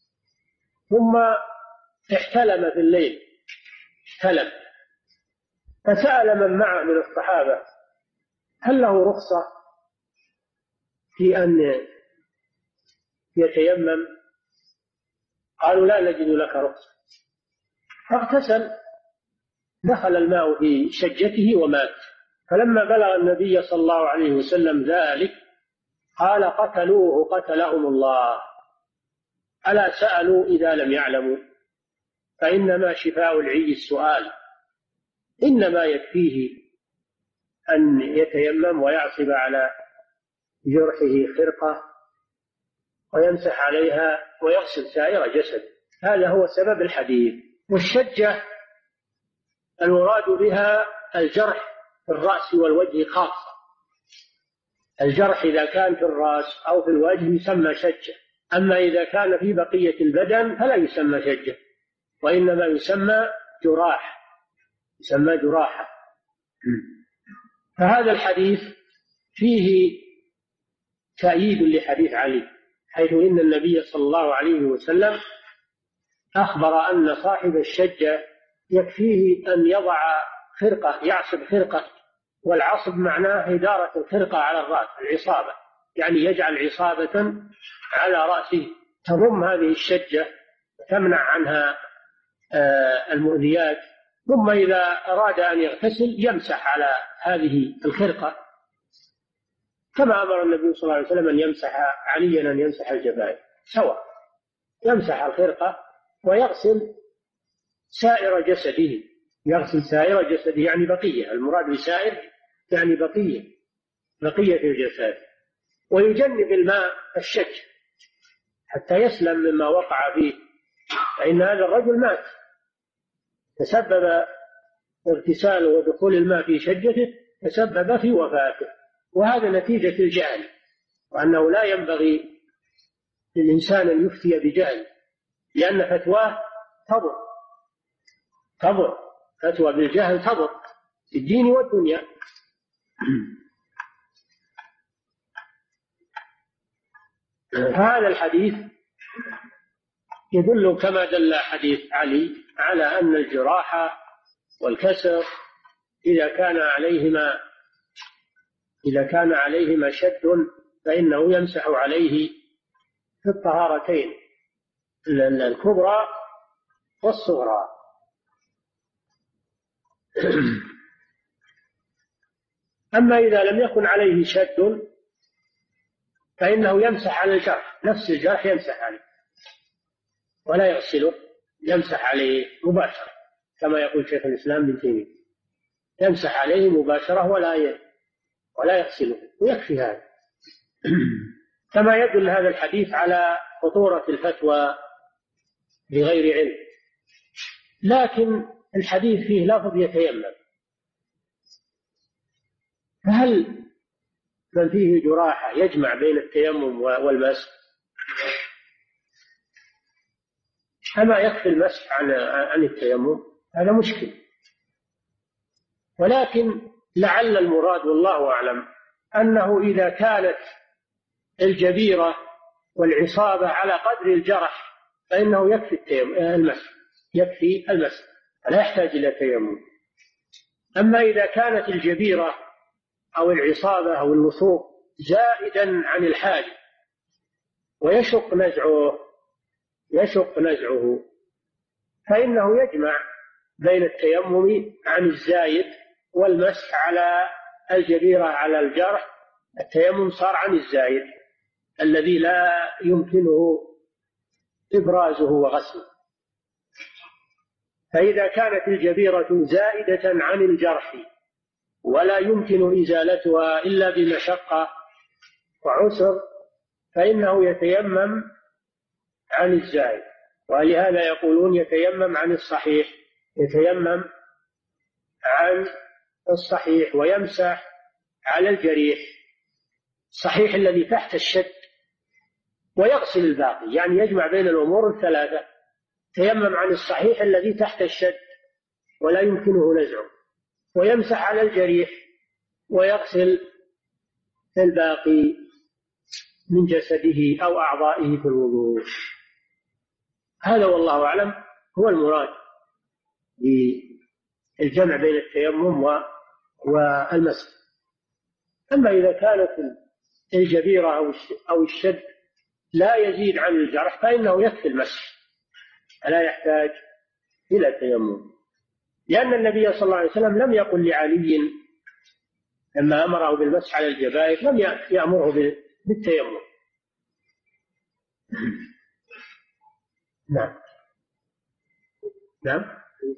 ثم احتلم في الليل، احتلم فسأل من معه من الصحابة هل له رخصة في أن يتيمم؟ قالوا لا نجد لك رخصة. فاغتسل، دخل الماء في شجته ومات. فلما بلغ النبي صلى الله عليه وسلم ذلك قال قتلوه قتلهم الله، ألا سألوا إذا لم يعلموا؟ فإنما شفاء العي السؤال، إنما يكفيه أن يتيمم ويعصب على جرحه خرقة ويمسح عليها ويغسل سائر جسده. هذا هو سبب الحديث. والشجة المراد بها الجرح في الرأس والوجه خاصة. الجرح إذا كان في الرأس أو في الوجه يسمى شجة، أما إذا كان في بقية البدن فلا يسمى شجة، وإنما يسمى جراح، يسمى جراحة. فهذا الحديث فيه تأييد لحديث علي، حيث إن النبي صلى الله عليه وسلم أخبر أن صاحب الشجة يكفيه أن يضع خرقة، يعصب خرقة، والعصب معناه إدارة الخرقة على الرأس، العصابة، يعني يجعل عصابة على رأسه تضم هذه الشجة وتمنع عنها المؤذيات. ثم إذا أراد أن يغتسل يمسح على هذه الخرقة، كما أمر النبي صلى الله عليه وسلم أن يمسح عليا أن يمسح الجبائر سواء، يمسح الخرقة ويغسل سائر جسده، يغسل سائر جسده يعني بقية، المراد بسائر يعني بقية، بقية الجسد، ويجنب الماء الشج حتى يسلم مما وقع فيه، فإن هذا الرجل مات تسبب اغتساله ودخول الماء في شجته تسبب في وفاته، وهذا نتيجة الجهل، وأنه لا ينبغي للإنسان أن يفتي بجهل، لأن فتواه تضر تضر فتوى بالجهل تضر في الدين والدنيا. هذا الحديث يدل كما دل حديث علي على أن الجراحة والكسر إذا كان عليهما إذا كان عليهما شد فإنه يمسح عليه في الطهارتين الكبرى والصغرى. أما إذا لم يكن عليه شد فإنه يمسح على الجرح، نفس الجرح يمسح عليه ولا يغسله، يمسح عليه مباشرة كما يقول شيخ الإسلام ابن تيمية، يمسح عليه مباشرة ولا ولا يغسله، ويكفي هذا. كما يدل هذا الحديث على خطورة الفتوى بغير علم. لكن الحديث فيه لفظ يتيمم، فهل من فيه جراحة يجمع بين التيمم والمسح؟ أما يكفي المسح عن عن التيمم؟ هذا مشكل. ولكن لعل المراد والله أعلم أنه إذا كانت الجبيرة والعصابة على قدر الجرح فإنه يكفي التيمم المسح، يكفي المسح لا يحتاج إلى تيمم. أما إذا كانت الجبيرة أو العصابة أو اللصوق زائدا عن الحاجة ويشق نزعه يشق نزعه فإنه يجمع بين التيمم عن الزايد والمسح على الجبيرة على الجرح. التيمم صار عن الزايد الذي لا يمكنه إبرازه وغسله. فإذا كانت الجبيرة زائدة عن الجرح ولا يمكن إزالتها إلا بمشقة وعسر فإنه يتيمم عن الزائد. ولهذا يقولون يتيمم عن الصحيح، يتيمم عن الصحيح ويمسح على الجريح الصحيح الذي تحت الشد ويغسل الباقي، يعني يجمع بين الأمور الثلاثة، يتيمم عن الصحيح الذي تحت الشد ولا يمكنه نزعه، ويمسح على الجريح، ويغسل الباقي من جسده أو أعضائه في الوضوء. هذا والله أعلم هو المراد الجمع بين التيمم والمسح. أما إذا كانت الجبيرة أو الشد لا يزيد عن الجرح فإنه يكفي المسح، لا يحتاج إلى تيمم، لأن النبي صلى الله عليه وسلم لم يقل لعلي لما أمره بالمسح على الجبائر لم يأمره بالتيمم. نعم نعم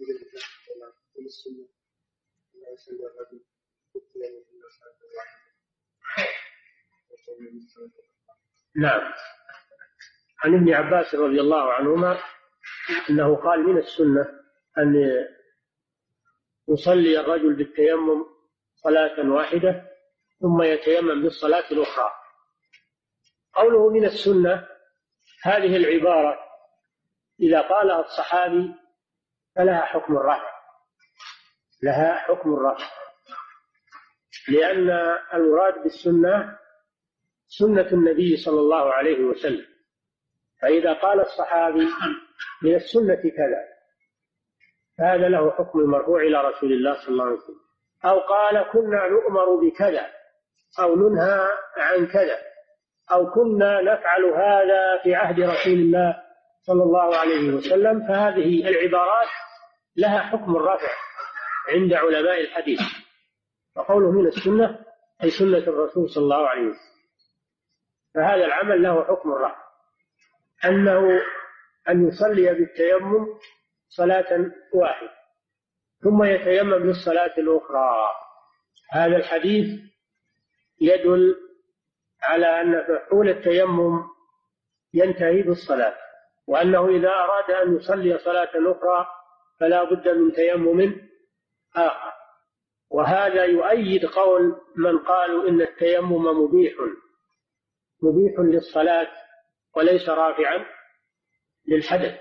نعم. عن ابن عباس رضي الله عنهما أنه قال من السنة أن يصلي الرجل بالتيمم صلاة واحدة ثم يتيمم بالصلاة الأخرى. قوله من السنة هذه العبارة إذا قالها الصحابي فلها حكم الرفع، لها حكم الرفع، لأن المراد بالسنة سنة النبي صلى الله عليه وسلم. فإذا قال الصحابي من السنة كذا فهذا له حكم المرفوع إلى رسول الله صلى الله عليه وسلم، أو قال كنا نؤمر بكذا أو ننهى عن كذا أو كنا نفعل هذا في عهد رسول الله صلى الله عليه وسلم، فهذه العبارات لها حكم الرفع عند علماء الحديث. فقوله من السنة أي سنة الرسول صلى الله عليه وسلم، فهذا العمل له حكم الرفع، أنه أن يصلي بالتيمم صلاة واحدة ثم يتيمم للصلاة الأخرى. هذا الحديث يدل على أن مفعول التيمم ينتهي بالصلاة، وأنه إذا أراد أن يصلي صلاة أخرى فلا بد من تيمم آخر. وهذا يؤيد قول من قالوا إن التيمم مبيح مبيح للصلاة وليس رافعا للحدث،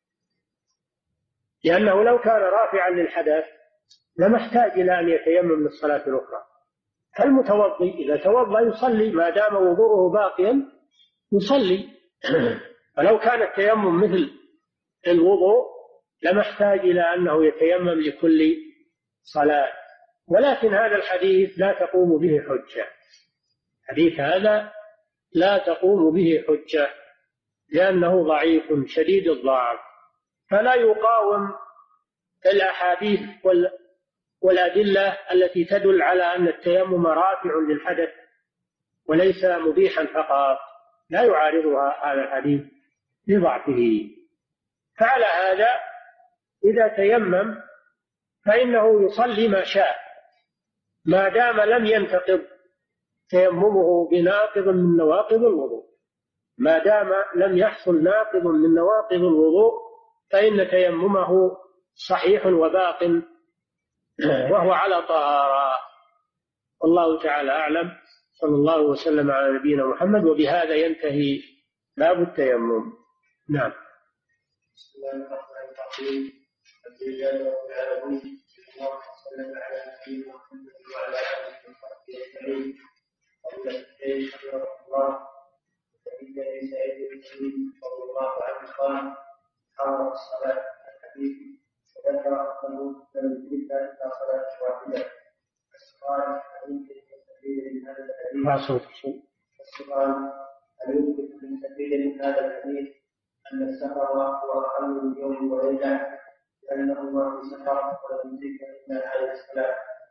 لأنه لو كان رافعا للحدث لما احتاج إلى أن يتيمم للصلاة الأخرى. فالمتوضي إذا توضأ يصلي ما دام وضوءه باقيا يصلي، ولو كان التيمم مثل الوضوء لما احتاج إلى أنه يتيمم لكل صلاة. ولكن هذا الحديث لا تقوم به حجة، حديث هذا لا تقوم به حجة لأنه ضعيف شديد الضعف، فلا يقاوم الأحاديث والأدلة التي تدل على أن التيمم رافع للحدث وليس مبيحا فقط، لا يعارضها هذا الحديث لضعفه. فعلى هذا إذا تيمم فإنه يصلي ما شاء ما دام لم ينتقض تيممه بناقض من نواقض الوضوء، ما دام لم يحصل ناقض من نواقض الوضوء فإن تيممه صحيح وباق وهو على طهارة. والله تعالى أعلم، صلى الله وسلم على نبينا محمد. وبهذا ينتهي باب التيمم. نعم. بسم الله الرحمن الرحيم. الحمد لله رب العالمين، صلى الله وسلم على نبينا محمد وعلى آله وصحبه أجمعين. قبل الشيخ رحمه الله فإن سعيد بن مسعود رضي الله عنه قال حرم الصلاة الحديث وذكر أنه لم يجد إلا صلاة واحدة. السؤال هل يمكن التستفيد من هذا الحديث؟ السؤال هل يمكن التستفيد من هذا الحديث أن السفر هو أقل من يوم وليلة لأنهما في سفر ولم يدرك إلا هذه الصلاة؟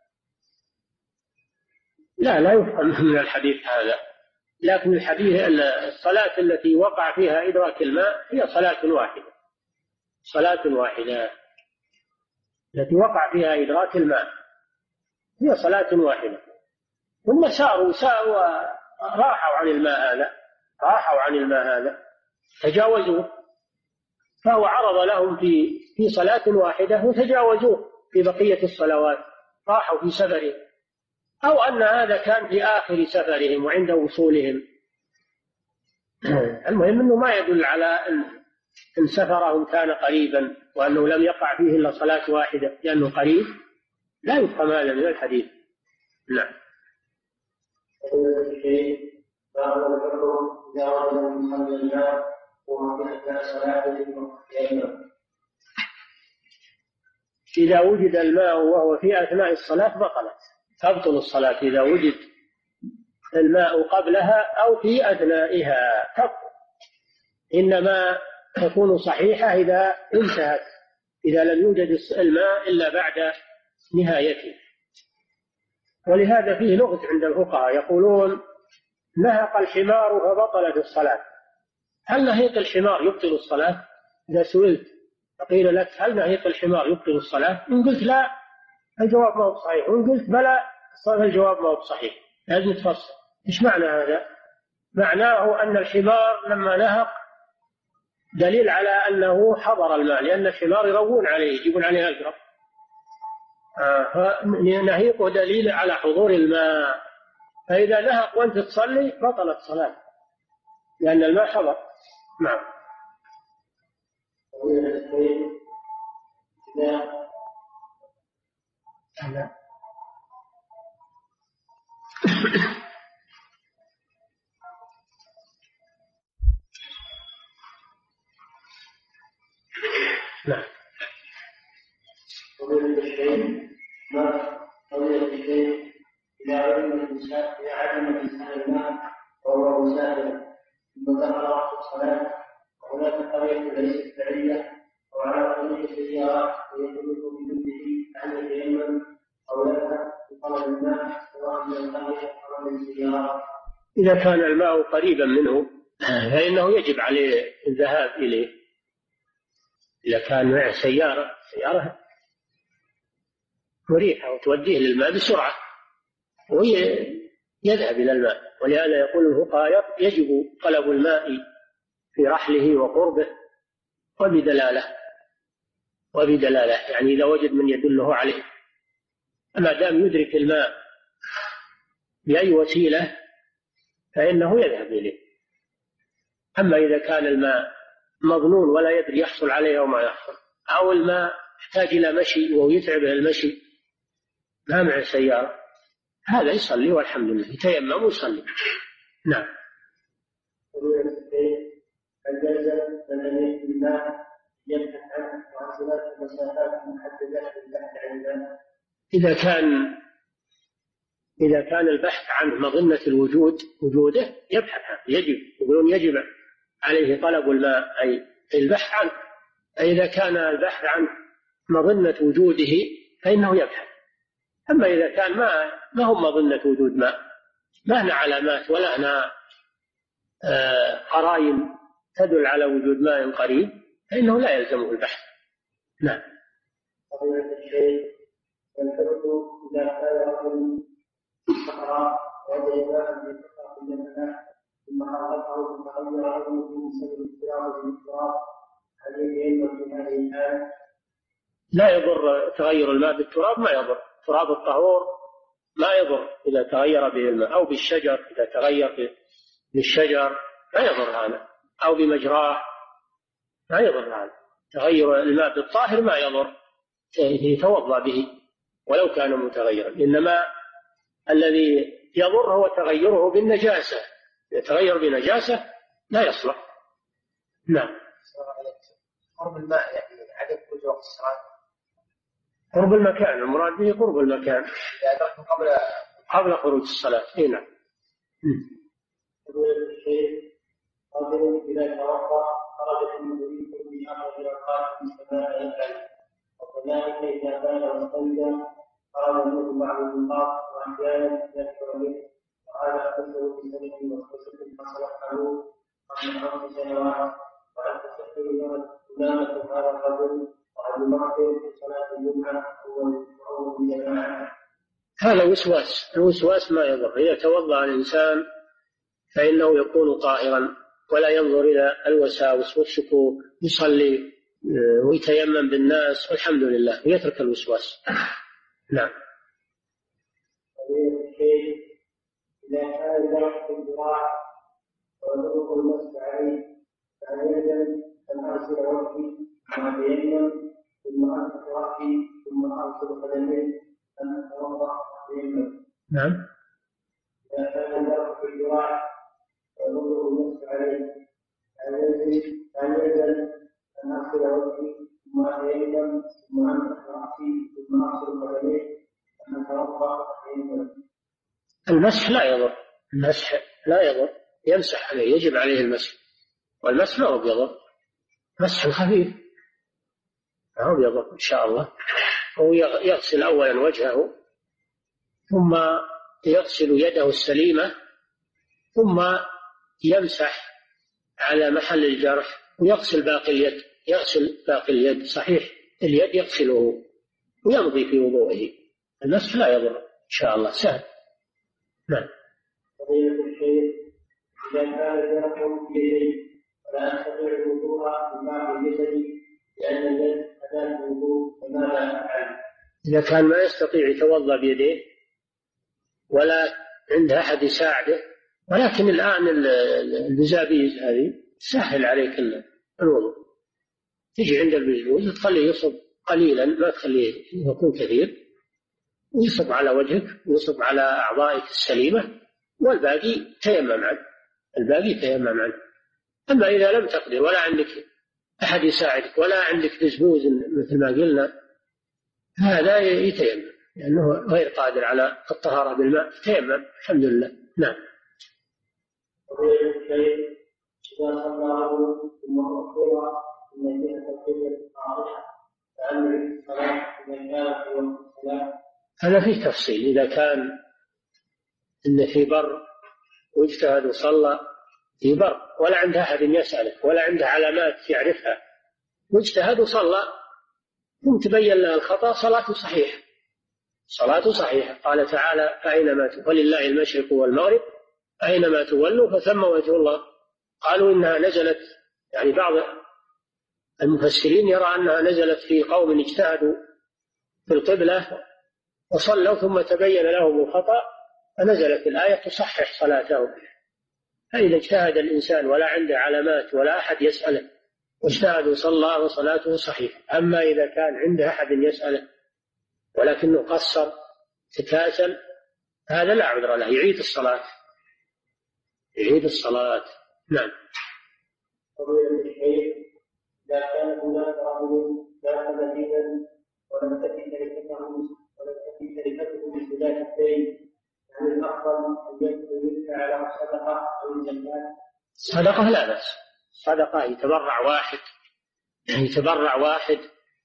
لا لا يفهم من الحديث هذا، لكن الحديث الصلاة التي وقع فيها إدراك الماء هي صلاة واحدة، صلاة واحدة التي وقع فيها إدراك الماء هي صلاة واحدة. ثم ساروا ساروا راحوا عن الماء هذا راحوا عن الماء هذا تجاوزوه، فهو عرض لهم في في صلاة واحدة وتجاوزوه في بقية الصلوات، راحوا في سفرهم، أو أن هذا كان في آخر سفرهم وعند وصولهم. المهم أنه ما يدل على أن سفرهم كان قريبا وأنه لم يقع فيه إلا صلاة واحدة لأنه قريب، لا يفهم هذا من الحديث. نعم. إذا وجد الماء وهو في أثناء الصلاة بطلت، تبطل الصلاة إذا وجد الماء قبلها أو في أثنائها تبطل، إنما تكون صحيحة إذا انتهت، إذا لم يوجد الماء إلا بعد نهايته. ولهذا فيه لغة عند الفقهاء يقولون نهق الحمار فبطلت الصلاة. هل نهيق الحمار يبطل الصلاة؟ إذا سئلت فقيل لك هل نهيق الحمار يبطل الصلاة؟ إن قلت لا الجواب ما هو صحيح، وإن قلت بلى الجواب ما هو صحيح. لازم تفصل إيش معنى هذا؟ معناه أن الحمار لما نهق دليل على أنه حضر الماء، لأن الحمار يروون عليه يجيبون عليه أجرب، آه فنهيقه دليل على حضور الماء، فإذا نهق وأنت تصلي بطلت صلاة لأن الماء حضر. نعم. نعم. نعم. قضية الشيء ما قضية الشيء إذا علم الإنسان إذا علم الإنسان الماء وهو مسافر ثم دخل وقت الصلاة وهناك قرية ليست بعيدة وعلى طريق السيارات ويملك بجنبه عن اليمن أو يذهب بطلب الماء سواء من القرية أو من السيارات. إذا كان الماء قريبا منه فإنه يجب عليه الذهاب إليه. إذا كان معه سيارة سيارة مريحة وتوديه للماء بسرعة ويذهب إلى الماء. ولهذا يقول الفقهاء يجب طلب الماء في رحله وقربه وبدلالة وبدلالة يعني إذا وجد من يدله عليه، ما دام يدرك الماء بأي وسيلة فإنه يذهب إليه. أما إذا كان الماء مظنون ولا يدري يحصل عليه أو ما يحصل، أو الماء يحتاج إلى مشي وهو يتعبه المشي ما معه سيارة، هذا يصلي والحمد لله، يتيمم ويصلي. نعم. الجزء الذي في الماء يبحث عنه وعن المسافات المحددة للبحث عن الماء. إذا كان إذا كان البحث عنه مظنة الوجود وجوده يبحث عنه، يجب يقولون يجب عليه طلب الماء أي البحث عنه. إذا كان البحث عن مظنة وجوده فإنه يبحث. أما إذا كان ما ما هو مظنة وجود ماء، ما هنا علامات ولا هنا آه قرائن تدل على وجود ماء قريب فإنه لا يلزمه البحث. نعم. قضية الشيء والحكم إذا كان رجل صحراء وجد ماء في قطعة من الماء ثم حرقه فتغير عظمه بسبب اضطراب الاضطراب، هل يتيمم في هذه الحالة؟ لا يضر تغير الماء بالتراب، ما يضر. تراب الطهور ما يضر إذا تغير به الماء، أو بالشجر إذا تغير بالشجر ما يضر هذا، أو بمجراه ما يضر هذا. تغير الماء بالطاهر ما يضر، يتوضأ به ولو كان متغيرا. إنما الذي يضر هو تغيره بالنجاسة، يتغير بنجاسة لا يصلح. نعم. قرب الماء يعني عدم وجود وقت الصلاة. قرب المكان، المراد به قرب المكان قبل قبل خروج الصلاة. إيه نعم. رجل إذا توضأ خرجت من ذريته في أربع أوقات من سماء الكلب، وكذلك إذا بال واستنجى خرج منه بعض النقاط وأحيانا يكثر منه، وهذا كله في سنة وخمسة فصلح له قبل خمس سنوات. وأن تستقبل إمامة هذا الرجل وأن يمكن في صلاة الجمعة وهو من جماعة. هذا وسواس، الوسواس ما يضر. إذا توضأ الإنسان فإنه يكون طاهرا ولا ينظر إلى الوساوس والشكوك، يصلي ويتيمم بالناس والحمد لله ويترك الوسواس. نعم. إذا كان الجرح في الذراع ويطلق المسح عليه فعليا أن أغسل وجهي ثم أتيمم ثم أغسل رأسي ثم أغسل قدمي ثم أتوضأ وأتيمم. نعم. إذا كان الجرح في الذراع ويطلق المسح عليه فعليا أن أغسل وجهي ثم أتيمم ثم أغسل رأسي المسح لا يضر، المسح لا يضر، يمسح عليه، يجب عليه المسح، والمسح ما هو بيضر، مسح خفيف ما هو بيضر إن شاء الله. هو يغسل أولا وجهه، ثم يغسل يده السليمة، ثم يمسح على محل الجرح، ويغسل باقي اليد، يغسل باقي اليد، صحيح اليد يغسله ويمضي في وضوءه. المسح لا يضر إن شاء الله، سهل. نعم. فضيلة الشيخ، إذا كان الجرح في يديه ولا أستطيع الوضوء بماء جسدي لأن اليد أداة الوضوء، فماذا أفعل؟ إذا كان ما يستطيع يتوضأ بيديه ولا عنده أحد يساعده، ولكن الآن البزابيز هذه سهل عليك الوضوء، تجي عند البزبوز تخليه يصب قليلا، ما تخليه يكون كثير، ويصب على وجهك ويصب على أعضائك السليمة، والباقي تيمم عنه، الباقي تيمم عنه. أما إذا لم تقدر ولا عندك أحد يساعدك ولا عندك بزبوز مثل ما قلنا، هذا يتيمم لأنه غير قادر على الطهارة بالماء، تيمم الحمد لله. نعم. فضيلة الشيخ، إذا صلى رجل ثم أخبر أن جهة القبلة واضحة فأمر الصلاة إذا كان في وقت الصلاة؟ هذا فيه تفصيل. إذا كان إن في بر واجتهد وصلى في بر ولا عنده أحد يسأله ولا عنده علامات يعرفها، واجتهد وصلى ثم تبين له الخطأ، صلاته صحيحة، صلاته صحيحة. قال تعالى: فأينما ولله المشرق والمغرب أينما تولوا فثم وجه الله. قالوا إنها نزلت، يعني بعض المفسرين يرى أنها نزلت في قوم اجتهدوا في القبلة وصلوا ثم تبين لهم الخطأ فنزلت الآية تصحح صلاته. فإذا اجتهد الإنسان ولا عنده علامات ولا أحد يسأله واجتهد وصلى وصلاته صحيحة. أما إذا كان عنده أحد يسأله ولكنه قصر تكاسل، هذا لا عذر له، يعيد الصلاة، يعيد الصلاة. نعم. فضيلة الشيخ، إذا كان هناك رجل دخل دينا ولم تكن شركته ولم تكن شركته بسداد الدين، يعني الأفضل أن يدفع على الصدقة أو الزكاة؟ صدقة لا بأس، صدقة يتبرع واحد، يتبرع واحد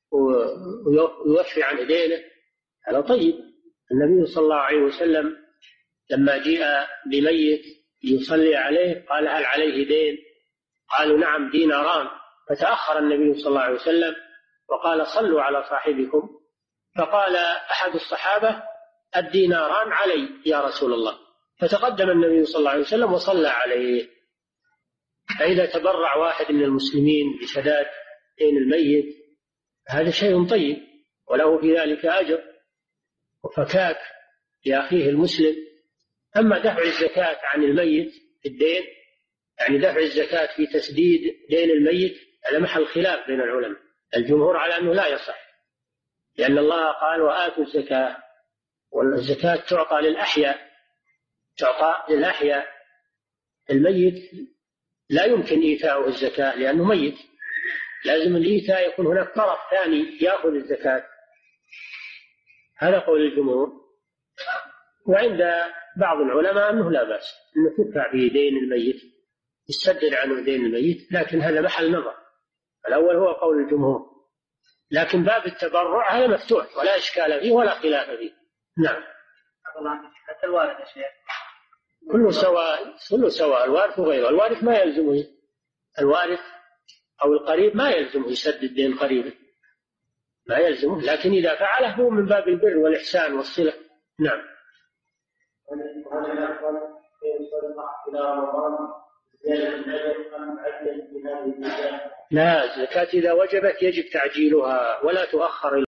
ويوفي عن دينه، هذا طيب. النبي صلى الله عليه وسلم لما جاء بميت يصلي عليه قال: هل عليه دين؟ قالوا: نعم ديناران. فتأخر النبي صلى الله عليه وسلم وقال: صلوا على صاحبكم. فقال أحد الصحابة: الديناران علي يا رسول الله. فتقدم النبي صلى الله عليه وسلم وصلى عليه. فإذا تبرع واحد من المسلمين بسداد دين الميت هذا شيء طيب وله في ذلك أجر وفكاك لأخيه المسلم. أما دفع الزكاة عن الميت في الدين، يعني دفع الزكاة في تسديد دين الميت، هذا محل خلاف بين العلماء. الجمهور على أنه لا يصح، لأن الله قال: وآتوا الزكاة، والزكاة تعطى للأحياء، تعطى للأحياء. الميت لا يمكن إيتاؤه الزكاة لأنه ميت، لازم الإيتاء يكون هناك طرف ثاني يأخذ الزكاة. هذا قول الجمهور. وعند بعض العلماء أنه لا بأس أنه تدفع به دين الميت، يسدد عنه دين الميت، لكن هذا محل نظر. الأول هو قول الجمهور، لكن باب التبرع هذا مفتوح ولا إشكال فيه ولا خلاف فيه. نعم. حتى الوارث يا شيخ كله سواء، كله سواء، الوارث وغيره. الوارث ما يلزمه، الوارث أو القريب ما يلزمه يسدد دين قريبه، ما يلزمه، لكن إذا فعله هو من باب البر والإحسان والصلة. نعم. وهل الأفضل في الصدقة إلى رمضان زيادة الأجر أم عدل في هذه الزكاة؟ لا، الزكاة إذا وجبت يجب تعجيلها ولا تؤخر.